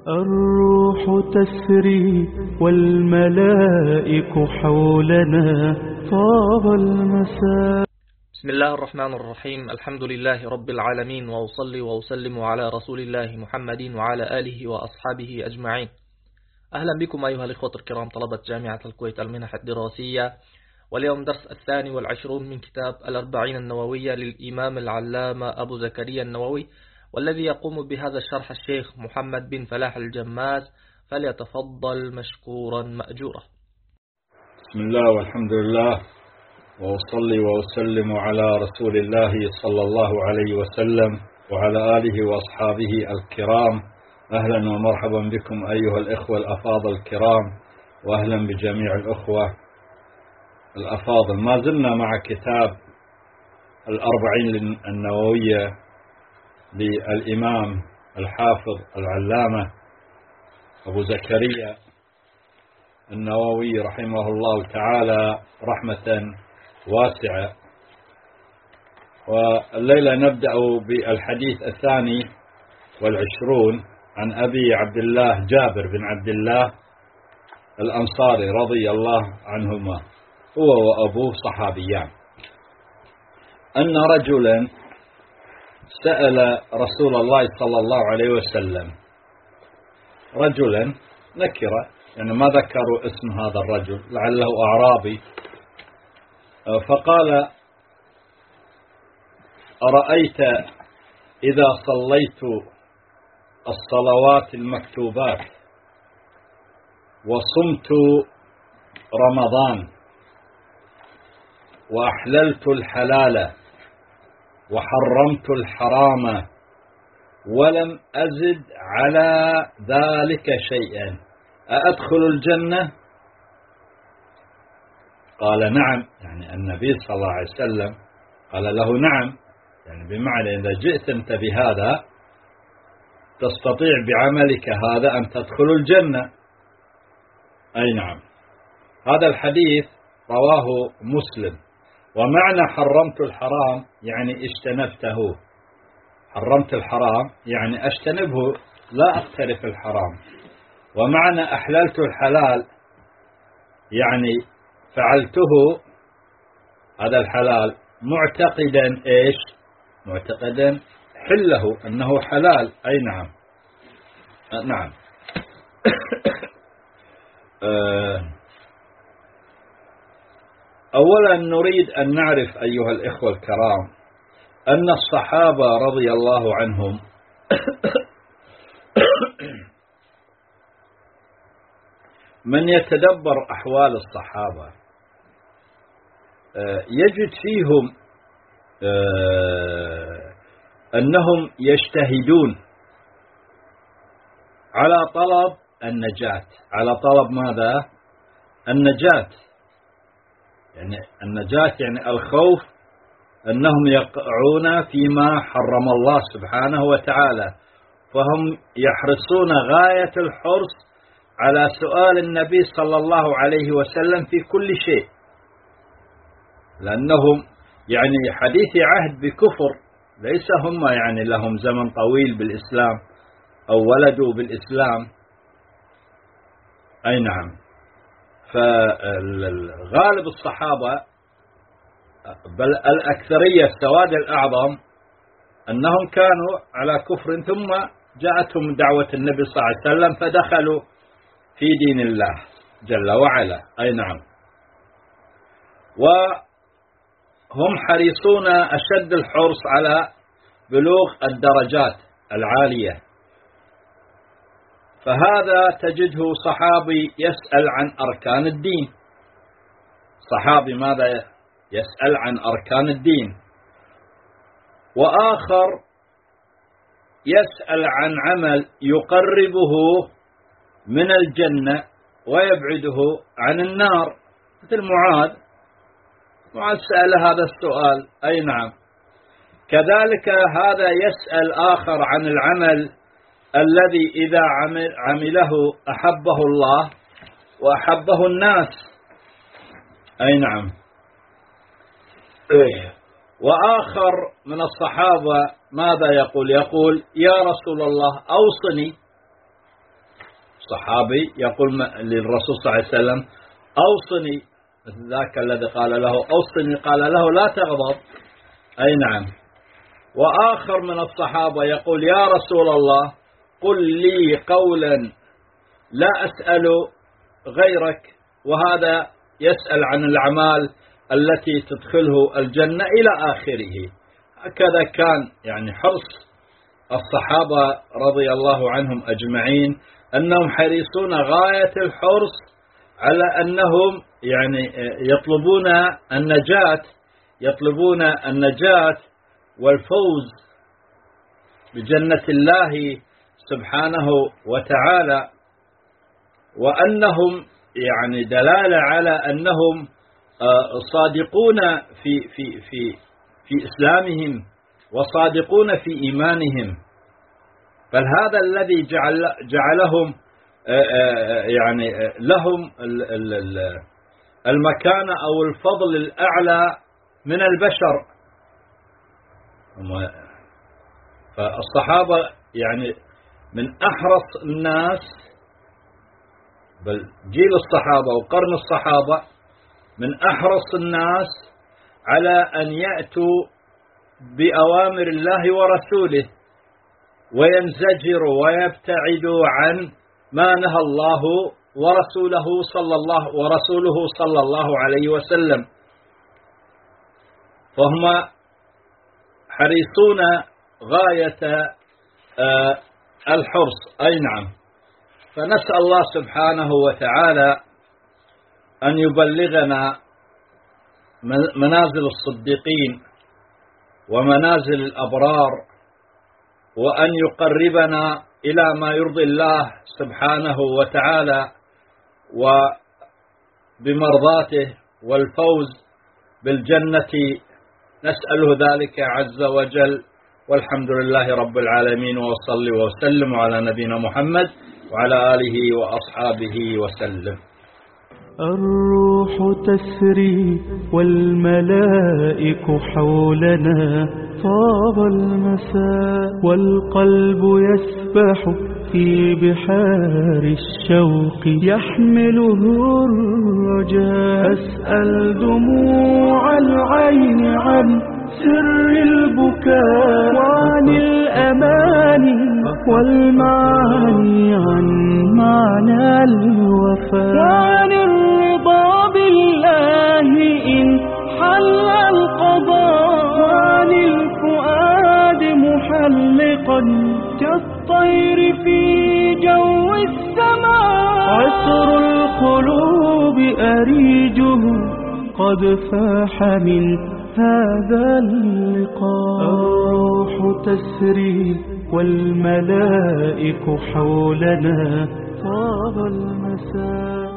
الروح تسري والملائك حولنا طاب المساء. بسم الله الرحمن الرحيم. الحمد لله رب العالمين، وأصلي وأسلم على رسول الله محمد وعلى آله وأصحابه أجمعين. أهلا بكم أيها الإخوة الكرام طلبة جامعة الكويت المنح الدراسية، واليوم درس 22 من كتاب الأربعين النووية للإمام العلامة أبو زكريا النووي، والذي يقوم بهذا الشرح الشيخ محمد بن فلاح الجماز، فليتفضل مشكورا مأجورا. بسم الله والحمد لله، وأصلي وأسلم على رسول الله صلى الله عليه وسلم وعلى آله وأصحابه الكرام. أهلا ومرحبا بكم أيها الإخوة الأفاضل الكرام، وأهلا بجميع الأخوة الأفاضل. ما زلنا مع كتاب الأربعين النووية للإمام الحافظ العلامة أبو زكريا النووي رحمه الله تعالى رحمة واسعة. والليلة نبدأ بالحديث 22 عن أبي عبد الله جابر بن عبد الله الأنصاري رضي الله عنهما، هو وأبوه صحابيان، أن رجلا سأل رسول الله صلى الله عليه وسلم، رجلا نكرة يعني ما ذكروا اسم هذا الرجل، لعله أعرابي، فقال: أرأيت إذا صليت الصلوات المكتوبات وصمت رمضان وأحللت الحلال وحرمت الحرام ولم أزد على ذلك شيئا أأدخل الجنة؟ قال: نعم. يعني النبي صلى الله عليه وسلم قال له نعم، يعني بمعنى إذا جئت أنت بهذا تستطيع بعملك هذا أن تدخل الجنة. أي نعم. هذا الحديث رواه مسلم. ومعنى حرمت الحرام يعني اجتنبته. حرمت الحرام يعني أجتنبه، لا أقترف الحرام. ومعنى أحللت الحلال يعني فعلته هذا الحلال معتقدا إيش؟ معتقدا حله أنه حلال. أي نعم. نعم. أولا نريد أن نعرف أيها الإخوة الكرام أن الصحابة رضي الله عنهم من يتدبر أحوال الصحابة يجد فيهم أنهم يجتهدون على طلب النجاة. على طلب ماذا؟ النجاة. يعني النجاة يعني الخوف أنهم يقعون فيما حرم الله سبحانه وتعالى، فهم يحرصون غاية الحرص على سؤال النبي صلى الله عليه وسلم في كل شيء، لأنهم يعني حديث عهد بكفر، ليس هم يعني لهم زمن طويل بالإسلام أو ولدوا بالإسلام. أي نعم. فغالب الصحابة بل الأكثرية السواد الأعظم أنهم كانوا على كفر، ثم جاءتهم دعوة النبي صلى الله عليه وسلم فدخلوا في دين الله جل وعلا. أي نعم. وهم حريصون أشد الحرص على بلوغ الدرجات العالية. فهذا تجده صحابي يسأل عن أركان الدين. صحابي ماذا يسأل؟ عن أركان الدين. وآخر يسأل عن عمل يقربه من الجنة ويبعده عن النار، مثل معاذ سأل هذا السؤال. أي نعم. كذلك هذا يسأل آخر عن العمل الذي إذا عمله أحبه الله وأحبه الناس. أي نعم. وآخر من الصحابة ماذا يقول؟ يقول: يا رسول الله أوصني. الصحابي يقول للرسول صلى الله عليه وسلم أوصني، ذاك الذي قال له أوصني قال له لا تغضب. أي نعم. وآخر من الصحابة يقول يا رسول الله قل لي قولا لا أسأل غيرك، وهذا يسأل عن الأعمال التي تدخله الجنة إلى آخره. هكذا كان يعني حرص الصحابة رضي الله عنهم أجمعين، أنهم حريصون غاية الحرص على أنهم يعني يطلبون النجاة والفوز بجنة الله سبحانه وتعالى، وأنهم يعني دلالة على أنهم صادقون في إسلامهم وصادقون في إيمانهم. فهذا الذي جعلهم يعني لهم المكانة أو الفضل الأعلى من البشر. فالصحابة يعني من أحرص الناس، بل جيل الصحابة وقرن الصحابة من أحرص الناس على أن يأتوا بأوامر الله ورسوله وينزجروا ويبتعدوا عن ما نهى الله ورسوله صلى الله عليه وسلم. فهم حريصون غاية الحرص. أي نعم. فنسأل الله سبحانه وتعالى أن يبلغنا منازل الصديقين ومنازل الأبرار، وأن يقربنا إلى ما يرضي الله سبحانه وتعالى وبمرضاته والفوز بالجنة، نسأله ذلك عز وجل. والحمد لله رب العالمين، وصلي وسلم على نبينا محمد وعلى آله وأصحابه وسلم. الروح تسري والملائك حولنا، طاب المساء والقلب يسبح في بحار الشوق، يحمله الرجاء. أسأل دموع العين عن سر البكاء، وعن الأماني والمعاني عن معنى الوفاء، وعن الرضا بالله إن حل القضاء، وعن الفؤاد محلقا كالطير في جو السماء. عطر القلوب أريجه قد فاح من هذا اللقاء. الروح تسري والملائك حولنا، طاب المساء.